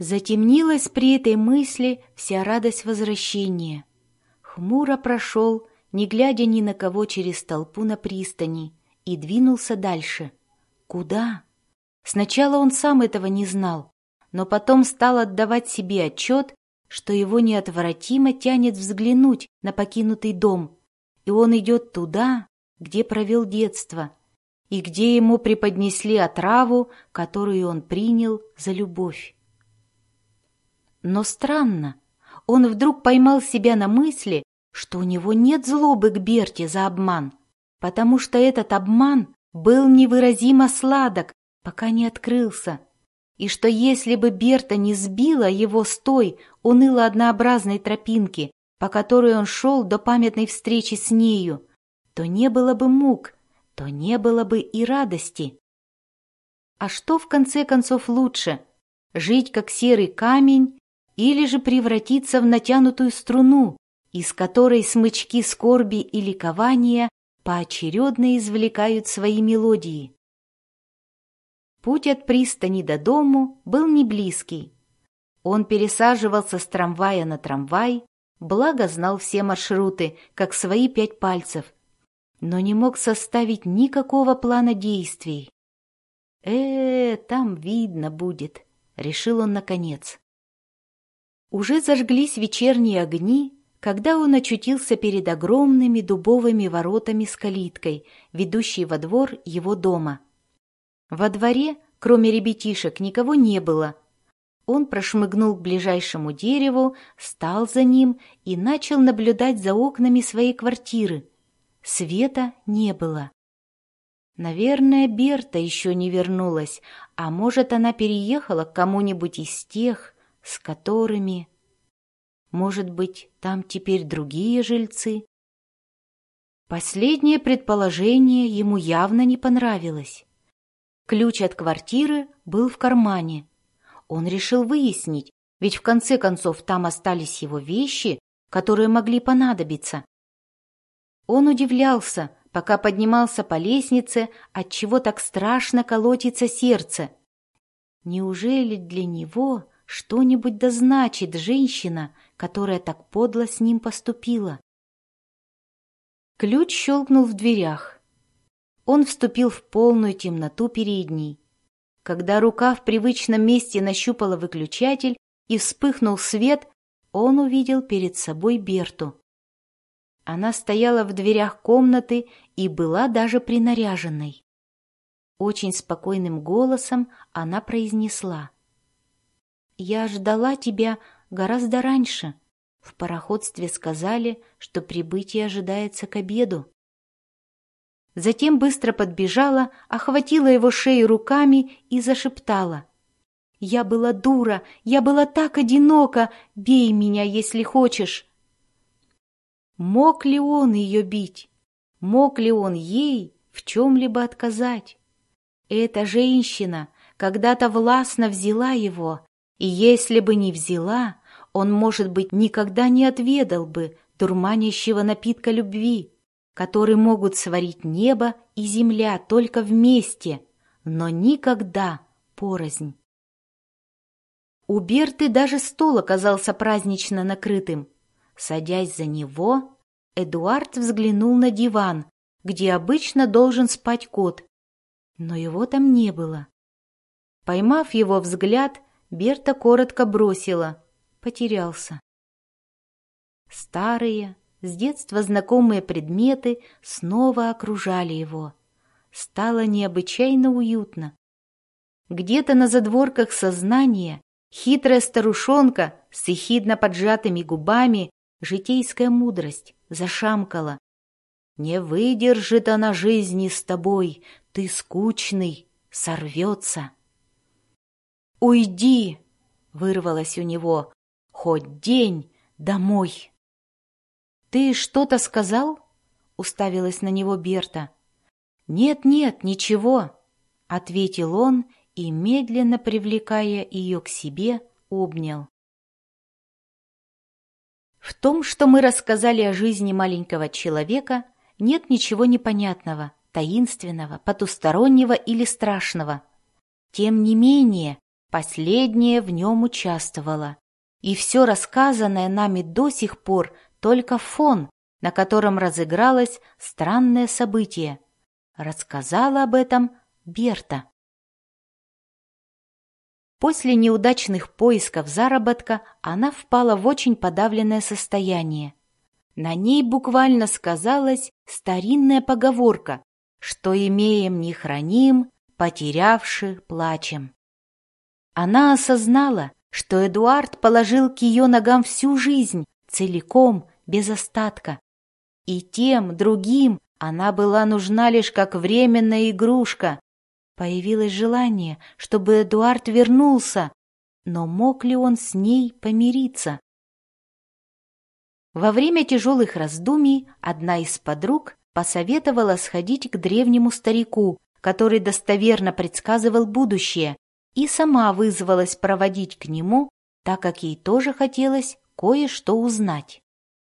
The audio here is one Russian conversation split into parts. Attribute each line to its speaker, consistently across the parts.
Speaker 1: Затемнилась при этой мысли вся радость возвращения. Хмуро прошел, не глядя ни на кого, через толпу на пристани, и двинулся дальше. Куда? Сначала он сам этого не знал, но потом стал отдавать себе отчет, что его неотвратимо тянет взглянуть на покинутый дом, и он идет туда, где провел детство, и где ему преподнесли отраву, которую он принял за любовь. Но странно, он вдруг поймал себя на мысли, что у него нет злобы к Берте за обман, потому что этот обман был невыразимо сладок, пока не открылся, и что если бы Берта не сбила его с той уныло-однообразной тропинки, по которой он шел до памятной встречи с нею, то не было бы мук, то не было бы и радости. А что в конце концов лучше, жить как серый камень или же превратиться в натянутую струну, из которой смычки скорби и ликования поочередно извлекают свои мелодии? Путь от пристани до дому был не близкий. Он пересаживался с трамвая на трамвай, благо знал все маршруты, как свои 5 пальцев, но не мог составить никакого плана действий. Там видно будет», — решил он наконец. Уже зажглись вечерние огни, когда он очутился перед огромными дубовыми воротами с калиткой, ведущей во двор его дома. Во дворе, кроме ребятишек, никого не было. Он прошмыгнул к ближайшему дереву, стал за ним и начал наблюдать за окнами своей квартиры. Света не было. Наверное, Берта еще не вернулась, а может, она переехала к кому-нибудь из тех, с которыми... Может быть, там теперь другие жильцы? Последнее предположение ему явно не понравилось. Ключ от квартиры был в кармане. Он решил выяснить, ведь в конце концов там остались его вещи, которые могли понадобиться. Он удивлялся, пока поднимался по лестнице, отчего так страшно колотится сердце. Неужели для него что-нибудь дозначит женщина, которая так подло с ним поступила? Ключ щелкнул в дверях. Он вступил в полную темноту передней. Когда рука в привычном месте нащупала выключатель и вспыхнул свет, он увидел перед собой Берту. Она стояла в дверях комнаты и была даже принаряженной. Очень спокойным голосом она произнесла: «Я ждала тебя гораздо раньше. В пароходстве сказали, что прибытие ожидается к обеду». Затем быстро подбежала, охватила его шею руками и зашептала: «Я была дура, я была так одинока, бей меня, если хочешь». Мог ли он ее бить? Мог ли он ей в чем-либо отказать? Эта женщина когда-то властно взяла его, и если бы не взяла, он, может быть, никогда не отведал бы дурманящего напитка любви, который могут сварить небо и земля только вместе, но никогда порознь. У Берты даже стол оказался празднично накрытым. Садясь за него, Эдуард взглянул на диван, где обычно должен спать кот, но его там не было. Поймав его взгляд, Берта коротко бросила: «Потерялся». Старые, с детства знакомые предметы снова окружали его. Стало необычайно уютно. Где-то на задворках сознания хитрая старушонка с ехидно поджатыми губами, житейская мудрость, зашамкала: «Не выдержит она жизни с тобой, ты скучный, сорвется». «Уйди!» — вырвалось у него. «Хоть день домой!» «Ты что-то сказал?» — уставилась на него Берта. «Нет-нет, ничего», — ответил он и, медленно привлекая ее к себе, обнял. В том, что мы рассказали о жизни маленького человека, нет ничего непонятного, таинственного, потустороннего или страшного. Тем не менее, Последнее в нем участвовало. И все рассказанное нами до сих пор только фон, на котором разыгралось странное событие. Рассказала об этом Берта. После неудачных поисков заработка она впала в очень подавленное состояние. На ней буквально сказалась старинная поговорка, что имеем не храним, потерявши плачем. Она осознала, что Эдуард положил к ее ногам всю жизнь, целиком, без остатка. И тем, другим она была нужна лишь как временная игрушка. Появилось желание, чтобы Эдуард вернулся, но мог ли он с ней помириться? Во время тяжелых раздумий одна из подруг посоветовала сходить к древнему старику, который достоверно предсказывал будущее, и сама вызвалась проводить к нему, так как ей тоже хотелось кое-что узнать.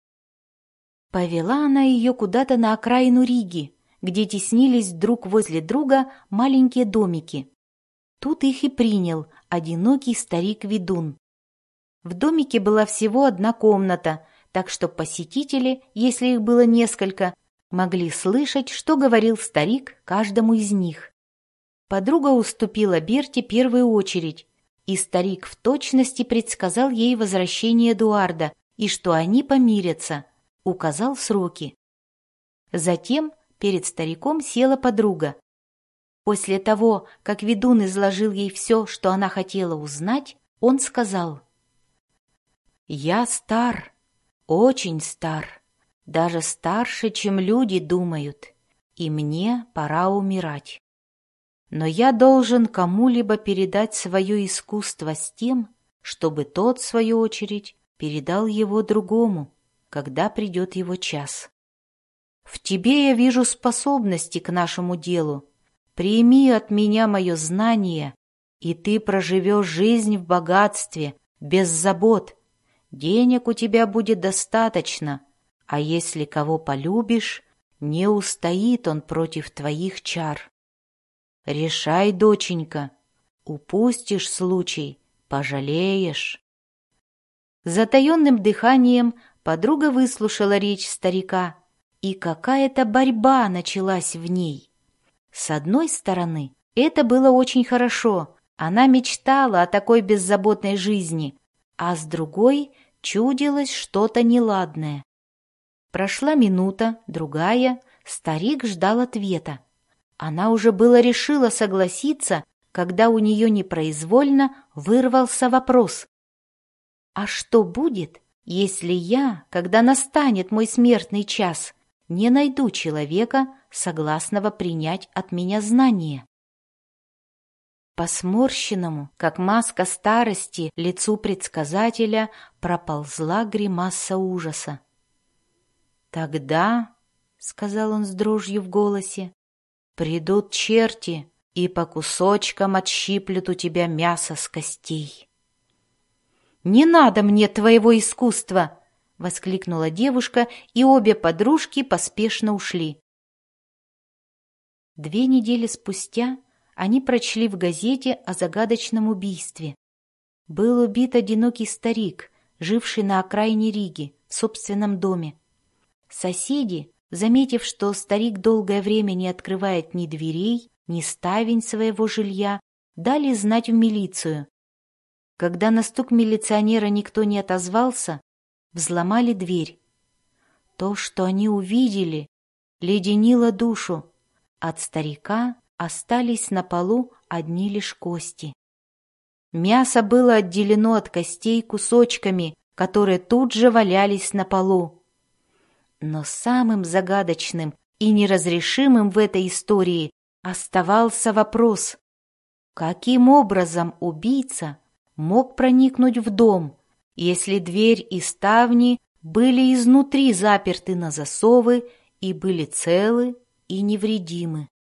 Speaker 1: Повела она ее куда-то на окраину Риги, где теснились друг возле друга маленькие домики. Тут их и принял одинокий старик-ведун. В домике была всего одна комната, так что посетители, если их было несколько, могли слышать, что говорил старик каждому из них. Подруга уступила Берте первую очередь, и старик в точности предсказал ей возвращение Эдуарда и что они помирятся, указал сроки. Затем перед стариком села подруга. После того, как ведун изложил ей все, что она хотела узнать, он сказал: «Я стар, очень стар, даже старше, чем люди думают, и мне пора умирать. Но я должен кому-либо передать свое искусство с тем, чтобы тот, в свою очередь, передал его другому, когда придет его час. В тебе я вижу способности к нашему делу. Прими от меня мое знание, и ты проживешь жизнь в богатстве, без забот. Денег у тебя будет достаточно, а если кого полюбишь, не устоит он против твоих чар. Решай, доченька, упустишь случай, пожалеешь». Затаенным дыханием подруга выслушала речь старика, и какая-то борьба началась в ней. С одной стороны, это было очень хорошо, она мечтала о такой беззаботной жизни, а с другой чудилось что-то неладное. Прошла минута, другая, старик ждал ответа. Она уже было решила согласиться, когда у нее непроизвольно вырвался вопрос: «А что будет, если я, когда настанет мой смертный час, не найду человека, согласного принять от меня знание?» По сморщенному, как маска старости, лицу предсказателя проползла гримаса ужаса. «Тогда, — сказал он с дрожью в голосе, — придут черти и по кусочкам отщиплют у тебя мясо с костей». «Не надо мне твоего искусства!» — воскликнула девушка, и обе подружки поспешно ушли. 2 недели спустя они прочли в газете о загадочном убийстве. Был убит одинокий старик, живший на окраине Риги, в собственном доме. Соседи, заметив, что старик долгое время не открывает ни дверей, ни ставень своего жилья, дали знать в милицию. Когда на стук милиционера никто не отозвался, взломали дверь. То, что они увидели, леденило душу. От старика остались на полу одни лишь кости. Мясо было отделено от костей кусочками, которые тут же валялись на полу. Но самым загадочным и неразрешимым в этой истории оставался вопрос: каким образом убийца мог проникнуть в дом, если дверь и ставни были изнутри заперты на засовы и были целы и невредимы?